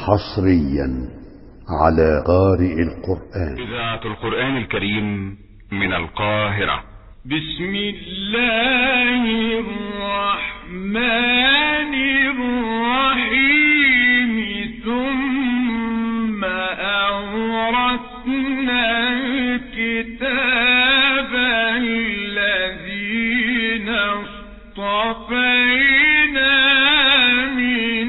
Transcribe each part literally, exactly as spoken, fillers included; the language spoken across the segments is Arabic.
حصريا على قارئ القرآن. إذاعة القرآن الكريم من القاهرة. بسم الله الرحمن الرحيم. ثم أورثنا الكتاب الذين اصطفينا من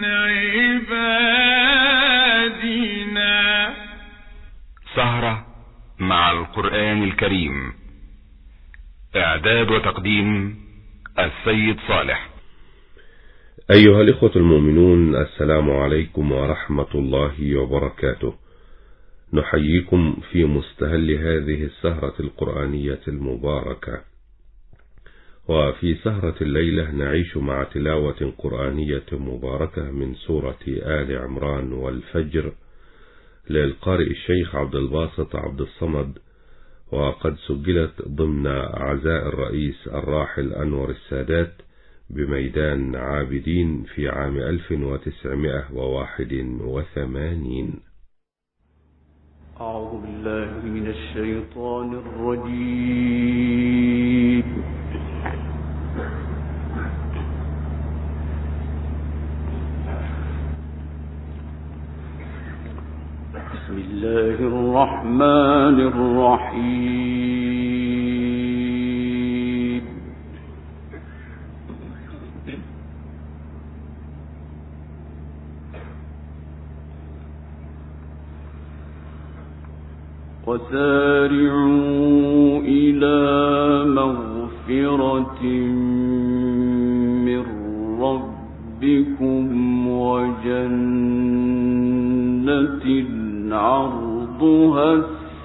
عبادنا. سهرة مع القرآن الكريم. إعداد وتقديم السيد صالح. أيها الإخوة المؤمنون، السلام عليكم ورحمة الله وبركاته. نحييكم في مستهل هذه السهرة القرآنية المباركة. وفي سهرة الليلة نعيش مع تلاوة قرآنية مباركة من سورة آل عمران والفجر للقارئ الشيخ عبد الباسط عبد الصمد، وقد سجلت ضمن عزاء الرئيس الراحل أنور السادات بميدان عابدين في عام ألف وتسعمائة وواحد وثمانين. أعوذ بالله من الشيطان الرجيم. بسم الله الرحمن الرحيم. وسارعوا إلى مغفرة من ربكم وجنة عرضها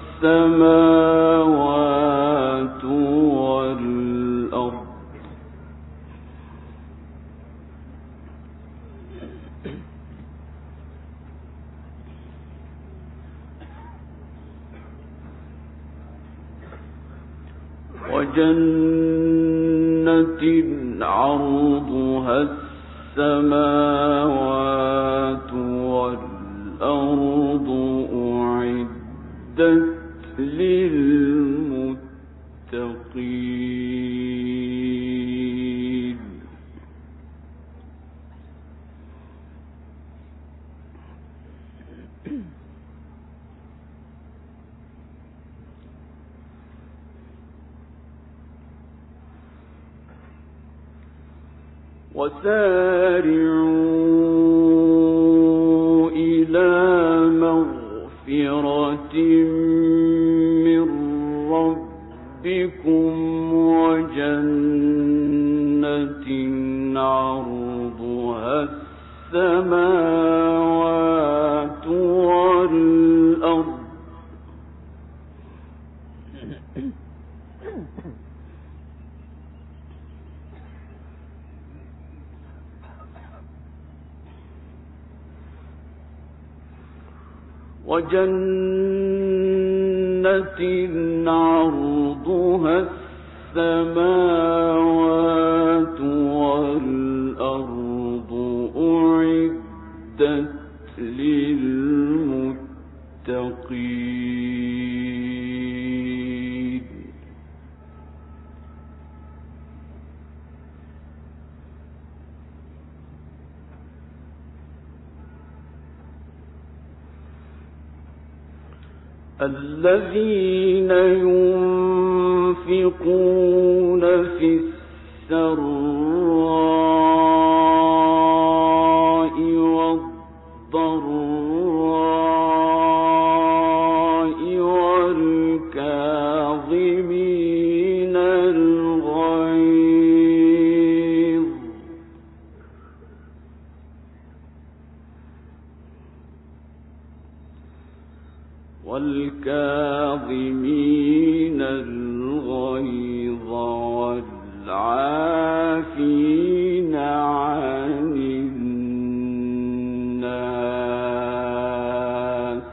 السماوات والأرض وجنة عرضها السماوات والأرض أعدت للمتقين. وسارعوا إلى مغفرة من ربكم وجنة عرضها السماوات والأرض وجنة عرضها السماوات والأرض أعدت للمتقين. الذين ينفقون في السراء والضراء والكاظمين الغيظ والكاظمين الغيظ والعافين عن الناس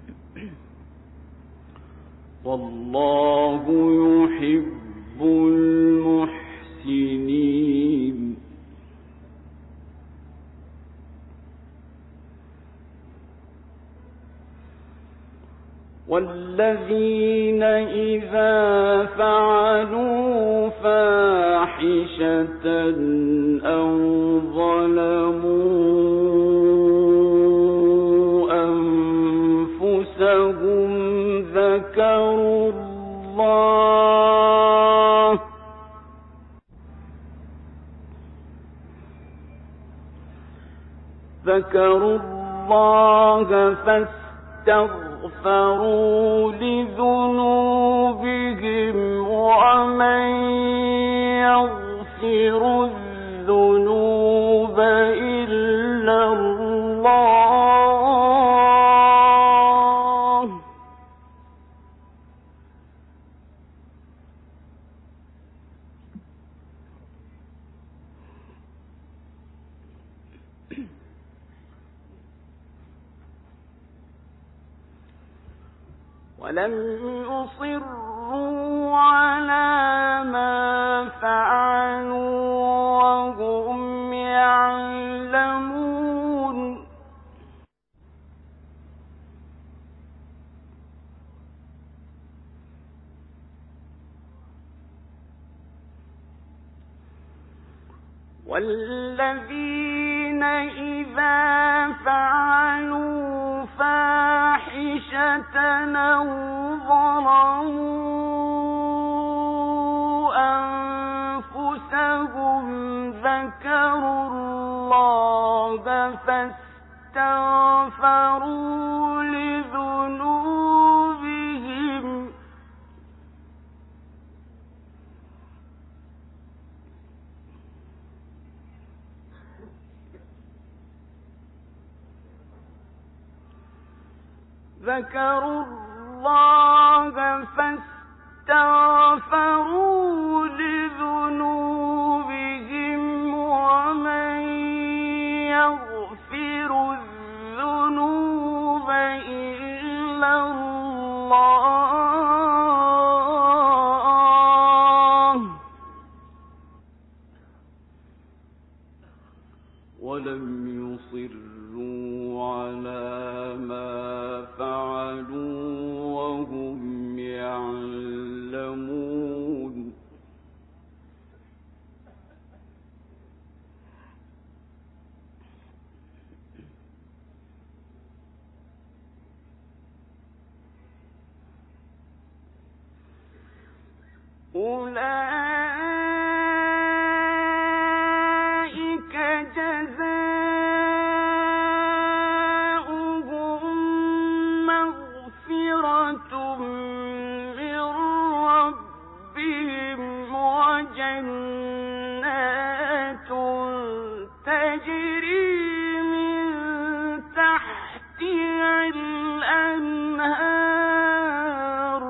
والله يحب والذين إذا فعلوا فاحشة أو ظلموا أنفسهم ذكروا الله ذكروا الله فاستغفروا لذنوبهم ومن يغفر الذنوب إلا الله ولم يصروا على ما فعلوا وهم يعلمون والذين إذا فعلوا فاحشة أو ظلموا أنفسهم ذكروا الله فاستغفروا لذنوبهم ذكروا الله فاستغفروا لذنوبهم ومن يغفر الذنوب إلا الله ولم يصروا على ما فعلوا وهم يعلمون أولئك جزاؤهم مغفرة من ربهم وجنات تجري من تحتها الأنهار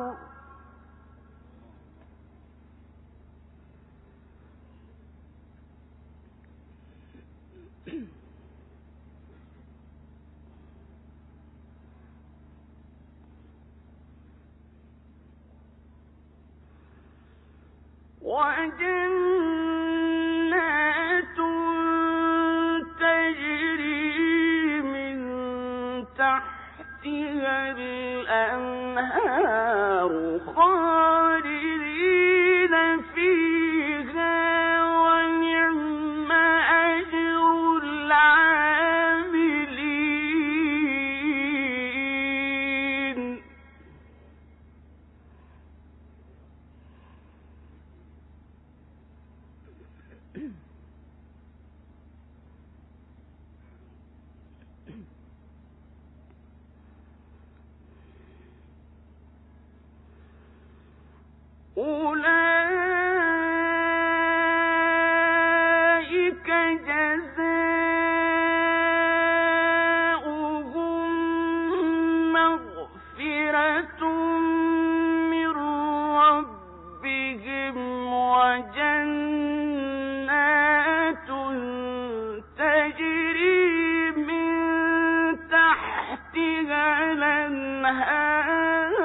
وجنات تجري من تحتها الأنهار خالدين فيها ونعم أجر العاملين أولئك جزاؤهم مغفرة من ربهم وجنات تجري من تحتها الأنهار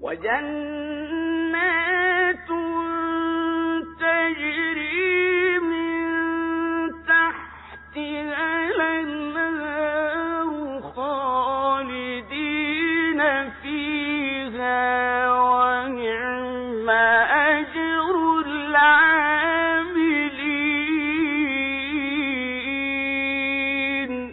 وجنات تجري من تحتها الأنهار خالدين فيها ونعم أجر العاملين.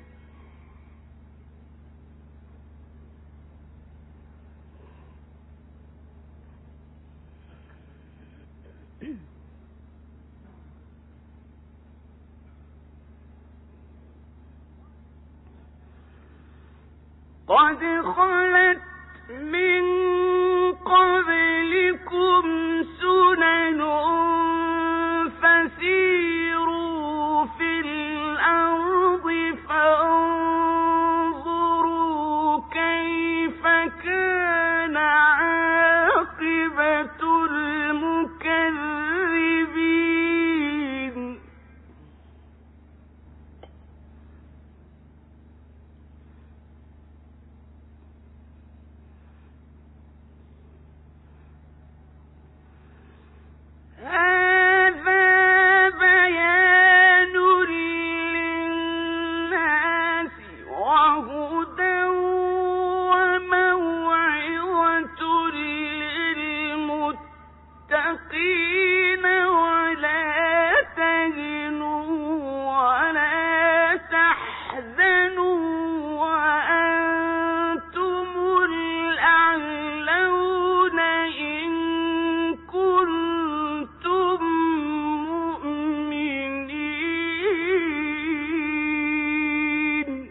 قد خلت من قبلكم سنن فسيروا في الأرض فانظروا كيف كان عاقبة المكذبين. هذا بيان للناس وهدى وموعظة للمتقين ولا تهنوا ولا تحزنوا وأنتم الأعلون إن كنتم مؤمنين.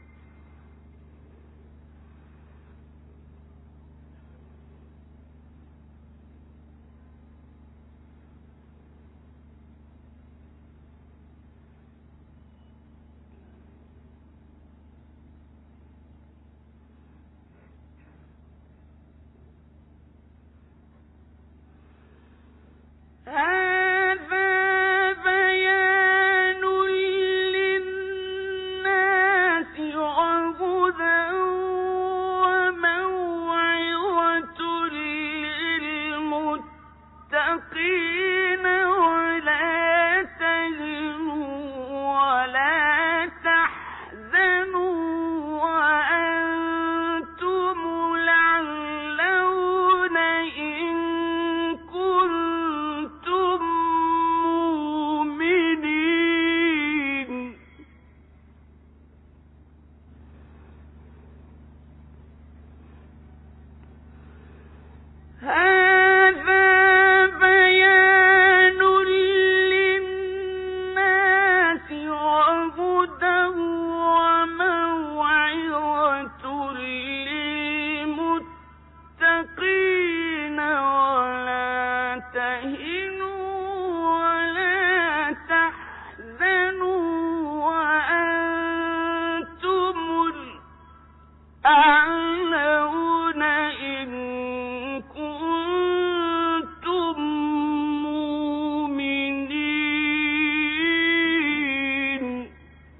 هذا بيان للناس وهدى وموعظة للمتقين ولا تهنوا ولا تحزنوا وأنتم الأعلون إن كنتم مؤمنين. هذا بيان للناس وهدى وموعظة للمتقين ولا تهنوا ولا تحزنوا وأنتم الأعلون إن كنتم مؤمنين.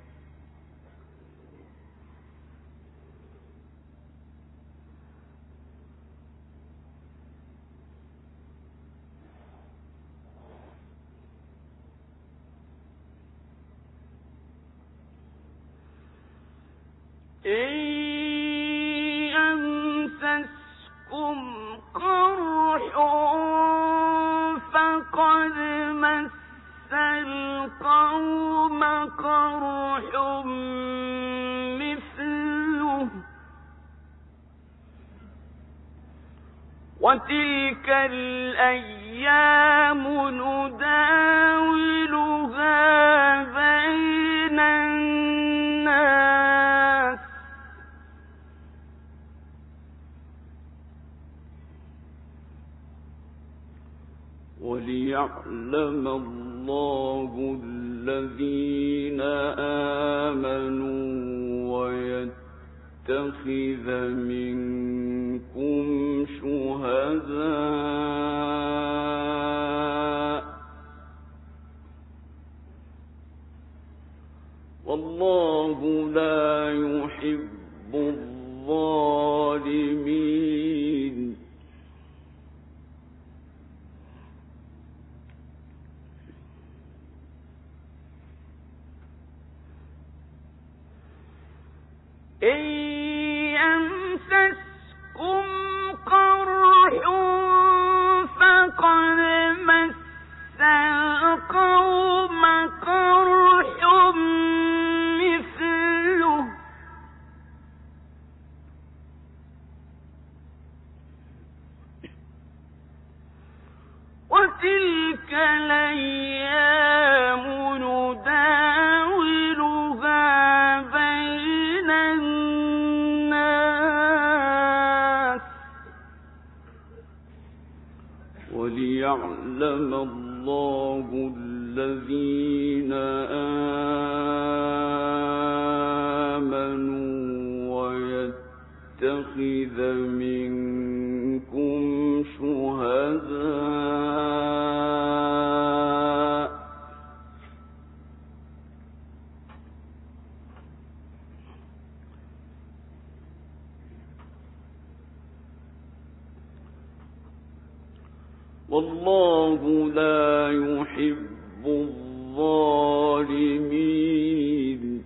إن يمسسكم قرح فقد مس القوم قرح مثله وتلك الأيام نداولها بين الناس وليعلم الله الذين آمنوا ويتخذ منكم شهداء والله لا يحب الظالمين. وتلك الأيام نداولها بين الناس وليعلم الله الذين آمنوا ويتخذ منكم شهداء والله لا يحب الظالمين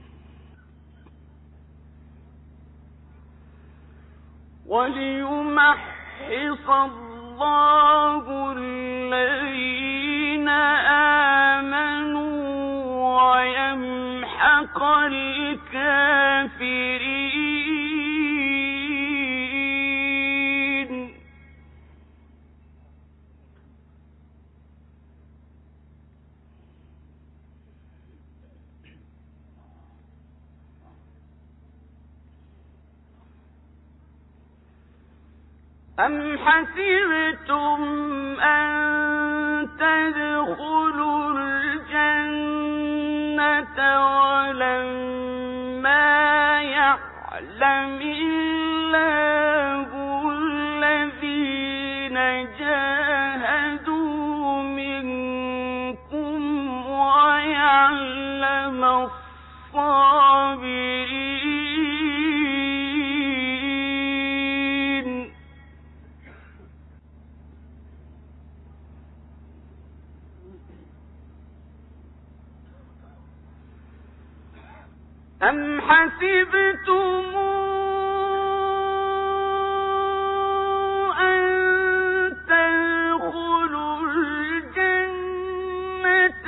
وليمحص الله الذين آمنوا ويمحق الكافرين أم حسبتم أن تدخلوا الجنة ولما يعلم الله الذين جاهدوا منكم ويعلم الصابرين أم حسبتم أن تدخلوا الجنة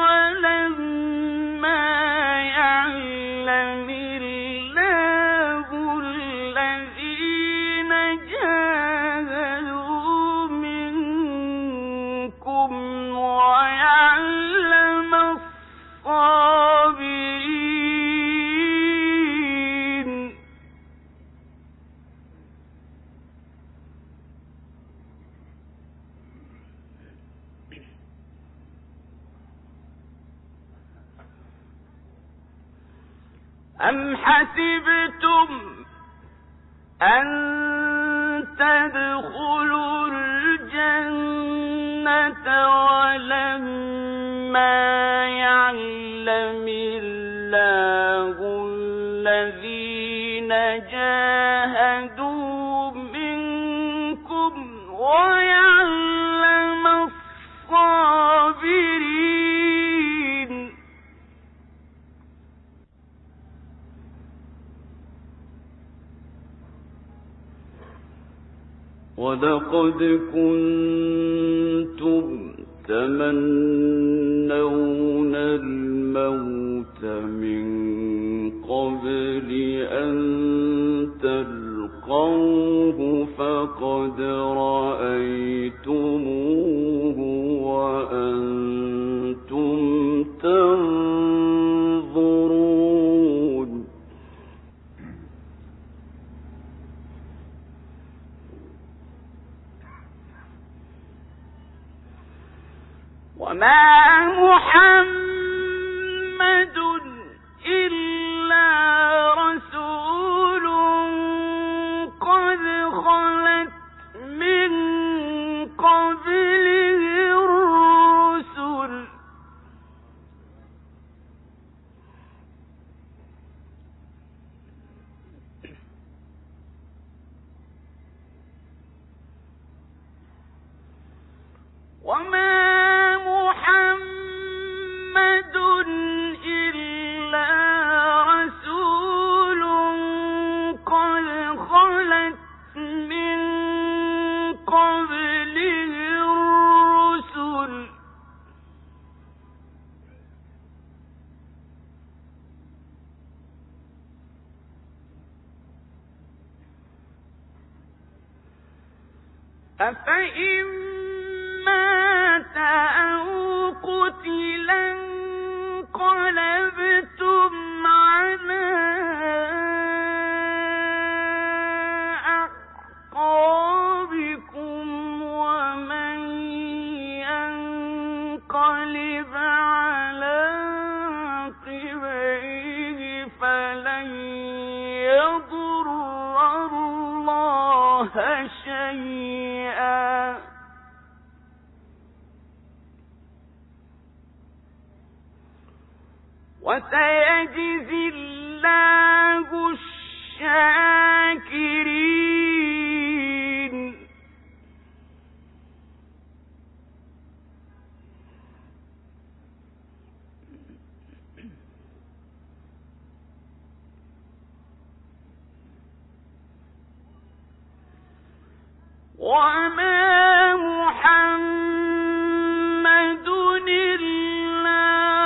ولما يعلم الله الذين جاهدوا منكم ويعلم الصابرين أم حسبتم أن تدخلوا الجنة ولما يعلم الله الذين جاهدوا منكم ويعلم الصابرين ولقد كنتم تمنون الموت من قبل أن تلقوه فقد رأيتموه وأنتم تنظرون وما محمد إلا رسول قد خلت من قبله الرسل وما محمد إلا رسول قد خلت من قبله الرسل أفإن أو قتلا انقلبتم على أعقابكم ومن ينقلب على عقبيه فلن يضر الله شيئا وسيجزي الله الشاكرين. وما محمد إلا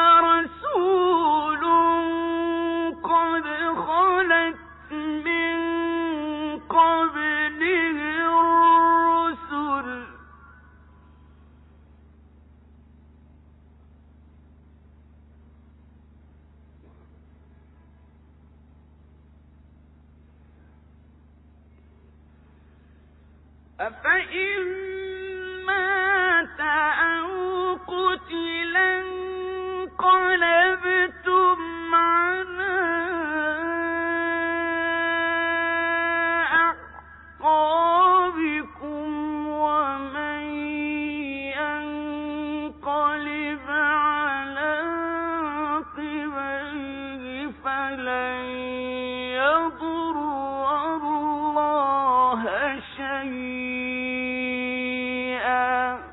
رسول قد خلت من قبله الرسل أفإن مات أو قتلا انقلبتم على أعقابكم ومن ينقلب على عقبيه فلن يضر الله شيئا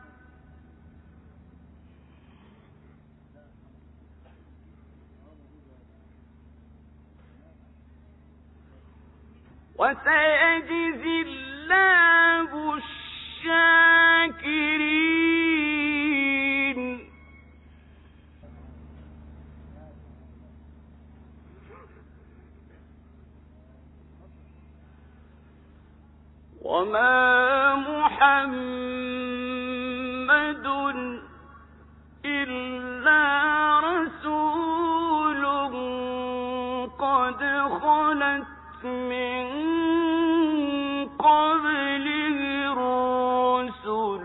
وسيجزي الله الشاكرين. وما محمد إلا رسول قد خلت من قبله الرسل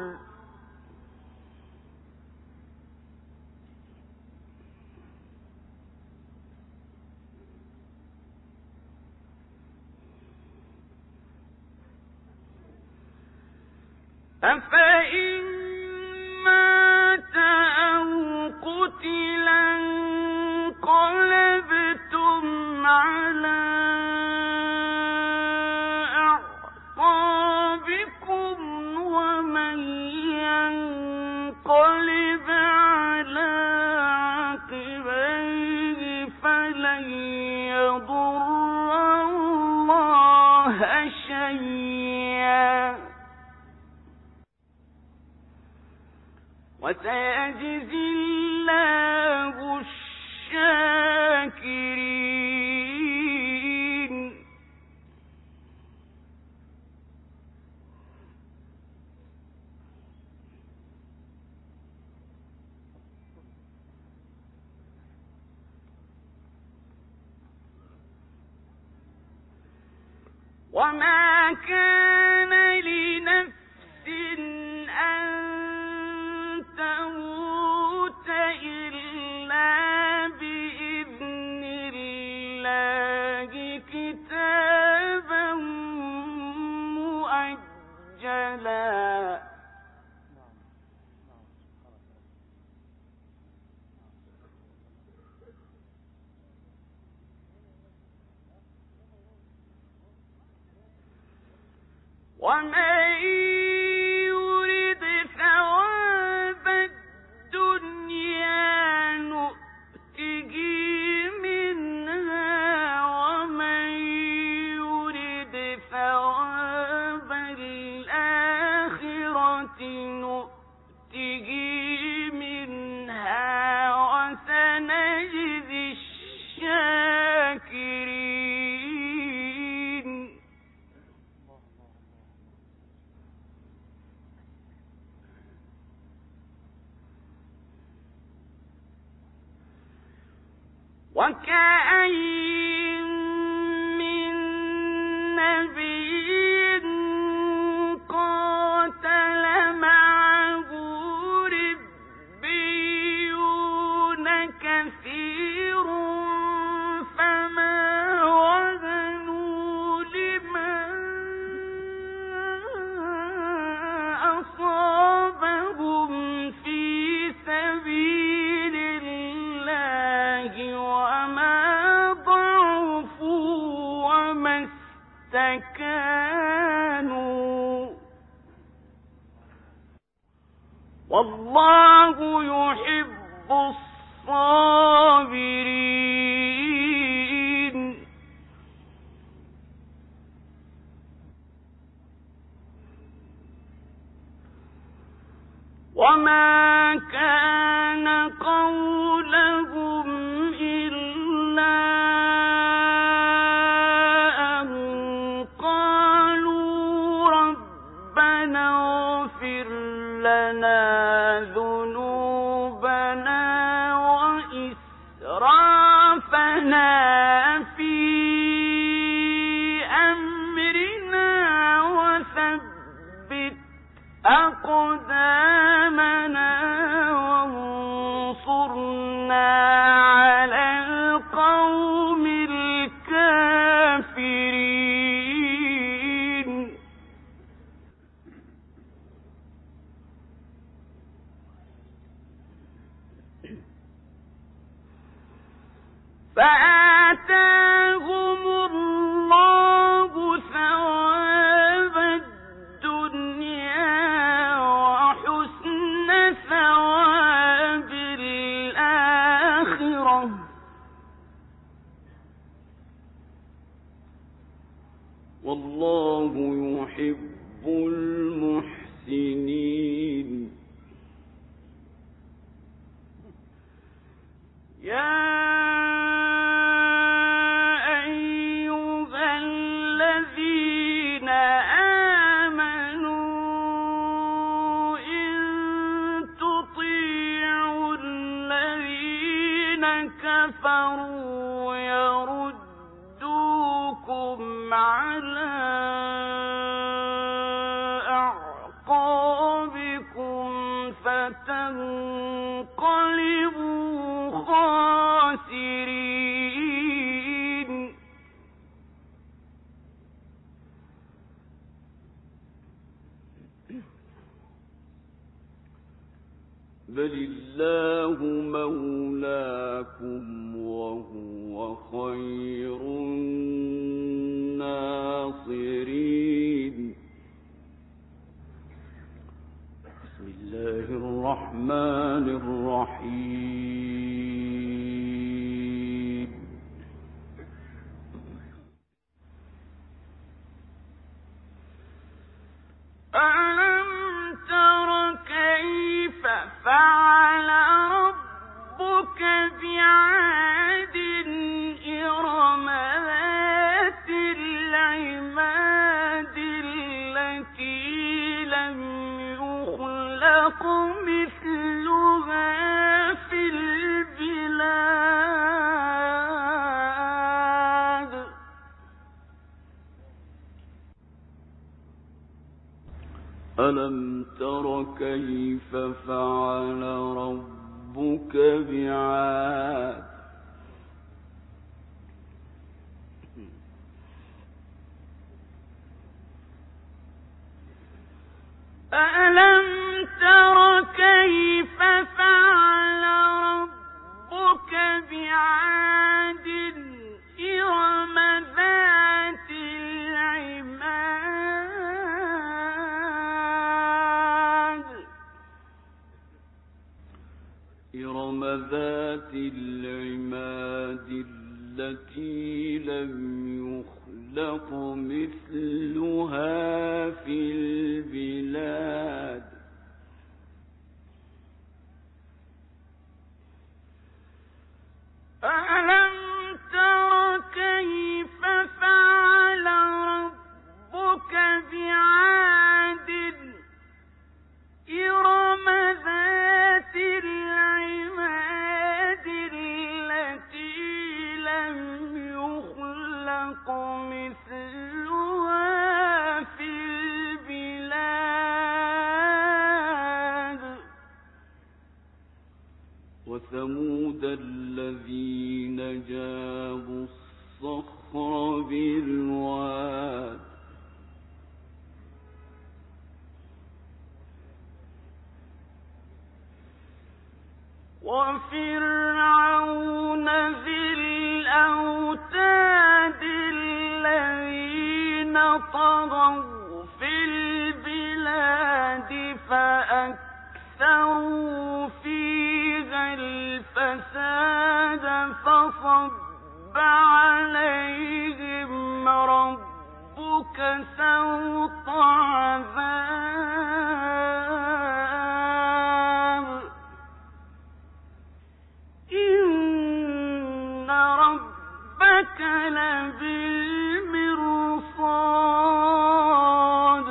أفإن مات أو قتلا انقلبتم على أعقابكم ومن ينقلب على عقبيه فلن يضر الله شيئا وسيجزي الله الشاكرين. وما كان لنفس أن تموت إلا بإذن الله كتابا مؤجلا ومن يرد ثواب الدنيا نؤته منها ومن يرد ثواب الآخرة نؤته منها وسنجزي الشاكرين. وكأين من نبي قاتل معه ربيون كثير فما وهنوا لمن أصابهم في سبيل الله وما ضعفوا وما استكانوا والله يحب الصابرين. وما كان قولهم إلا أن قالوا ربنا اغفر لنا ذنوبنا وإسرافنا في أمرنا وثبت أقدامنا وانصرنا على القوم الكافرين. فآتاهم الله ثواب الدنيا وحسن ثواب الآخرة والله يحب المحسنين. يا أيها الذين آمنوا إن تطيعوا الذين كفروا يردوكم على أعقابكم فتنقلبوا خاسرين. بل الله مولاكم وهو خير الناصرين. بسم الله الرحمن الرحيم. ألم تر كيف فعل ربك بعاد إرم ذات العماد التي لم يخلق مثلها في البلاد. ألم تر كيف فعل ربك بعاد ألم تر كيف فعل ربك بعاد إرم ذات العماد إرم ذات العماد التي لم يخلق مثلها في البلاد. ألم تر كيف فعل ربك بعاد إرم ذات العماد التي الذين جابوا الصخر بالواد وفرعون ذي الأوتاد الذين طغوا في البلاد فأكثروا فيها الفساد فصب عليهم ربك سوط عذاب إن ربك لبالمرصاد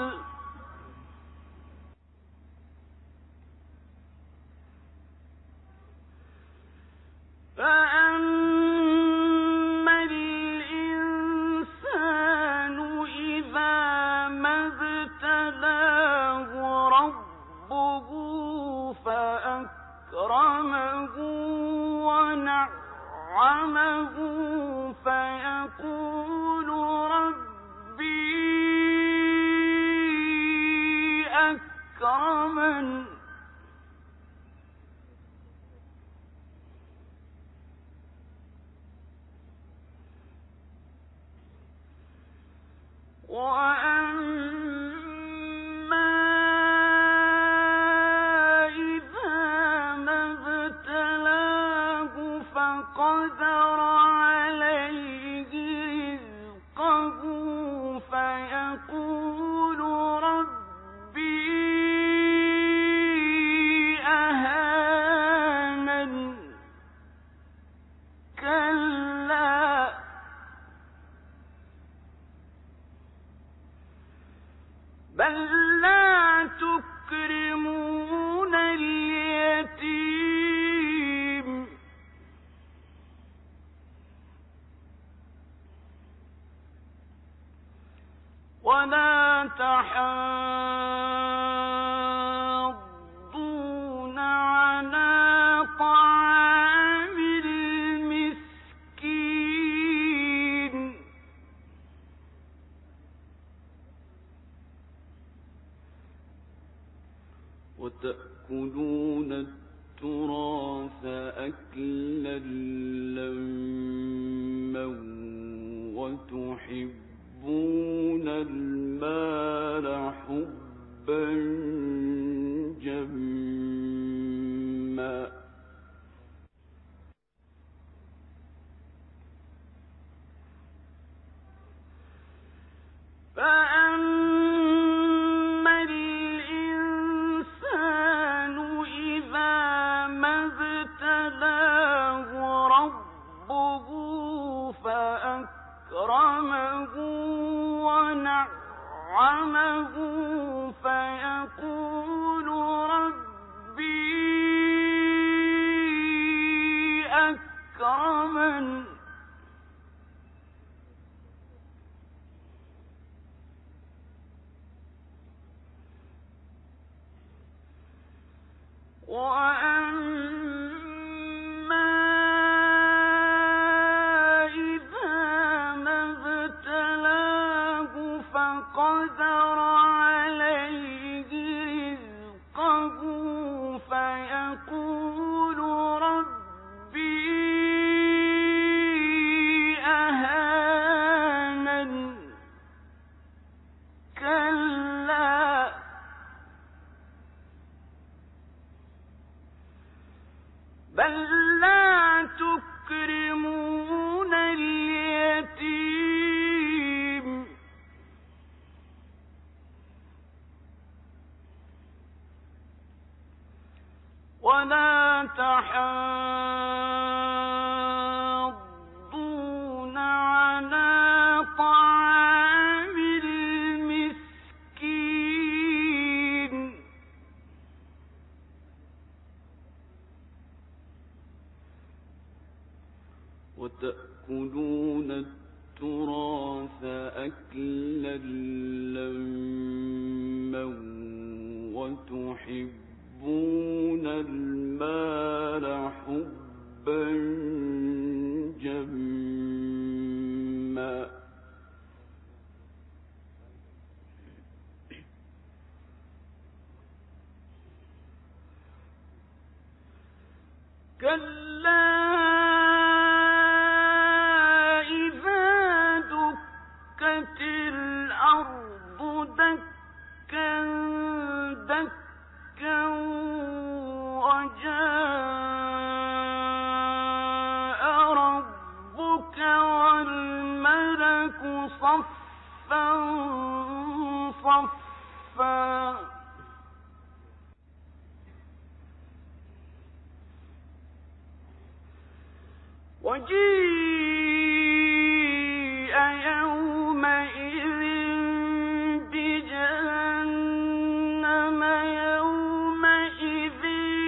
فأما الإنسان إذا ما ابتلاه ربه فأكرمه ونعمه فيقول ربي أكرمن وأما إذا ما ابتلاه فقدر عليه رزقه فيقول ربي أهانن كلا بل لا تكرمون اليتيم ولا تحاضون على طعام المسكين وتأكلون التراث أكلا لما وتحبون المال حبا جما فأما الإنسان إذا ما ابتلاه ربه فأكرمه ونعمه فيقول ربي أكرمن وأما إذا ما ابتلاه فقدر عليه رزقه فيقول ربي أهانن كلا بل لا تكرمون اليتيم ولا تحاضون على طعام المسكين وتأكلون التراث أكلا لما وتحبون المال حبا حبا جما كلا إذا دكت الأرض دكا دكا وجاء ربك والملك صفا صفا وجيء يومئذ بجهنم يومئذ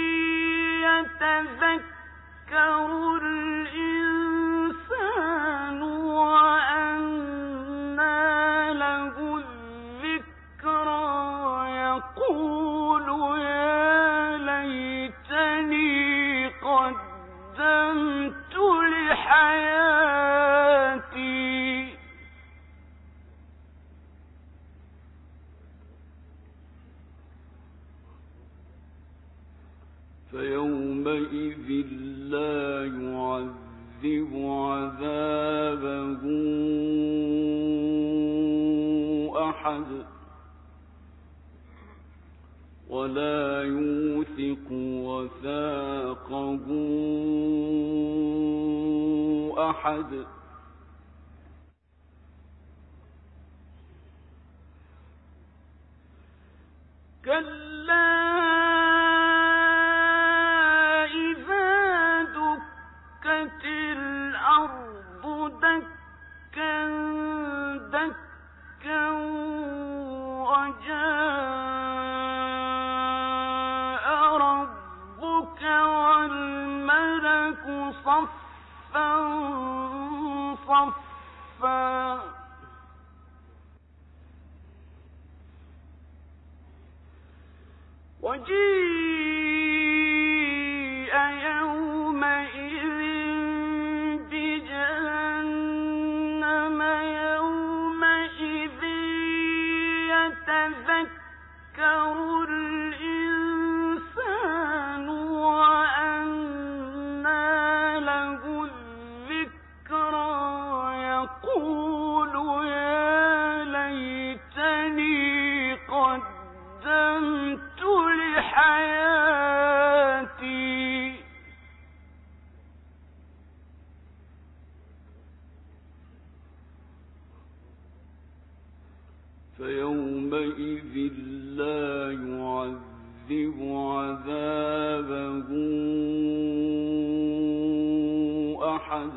يتذكر الإنسان وأنى له الذكرى يقول يا ليتني قدمت لحياتي فيومئذ لا يعذب عذابه أحد ولا يوثق وثاقه أحد كلا إذا دكت الأرض دكا دكا وجاء ربك والملك صفا صفا وجيء يومئذ بجهنم يومئذ يتذكر الإنسان وأنى له الذكرى يقول يا ليتني قدمت لحياتي فيومئذ لا يعذب عذابه أحد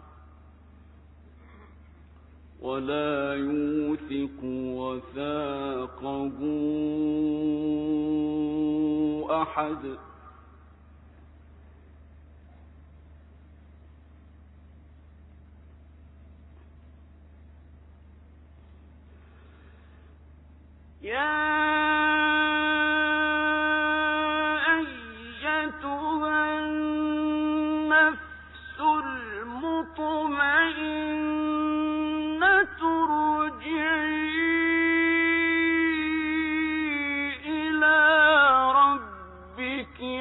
ولا يوثق وثاقه أحد يا أيتها النفس المطمئنة ارجعي إلى ربك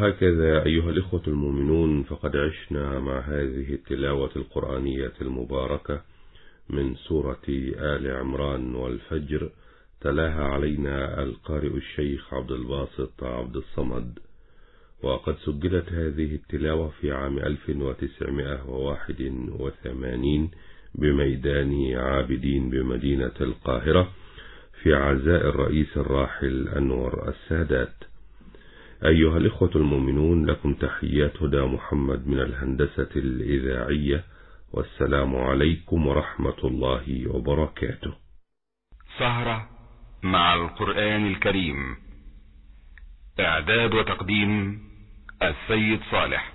وهكذا أيها الإخوة المؤمنون، فقد عشنا مع هذه التلاوة القرآنية المباركة من سورة آل عمران والفجر، تلاها علينا القارئ الشيخ عبد الباسط عبد الصمد. وقد سجلت هذه التلاوة في عام ألف وتسعمائة وواحد وثمانين بميدان عابدين بمدينة القاهرة في عزاء الرئيس الراحل أنور السادات. أيها الإخوة المؤمنون، لكم تحيات هدى محمد من الهندسة الإذاعية، والسلام عليكم ورحمة الله وبركاته. سهرة مع القرآن الكريم، إعداد وتقديم السيد صالح.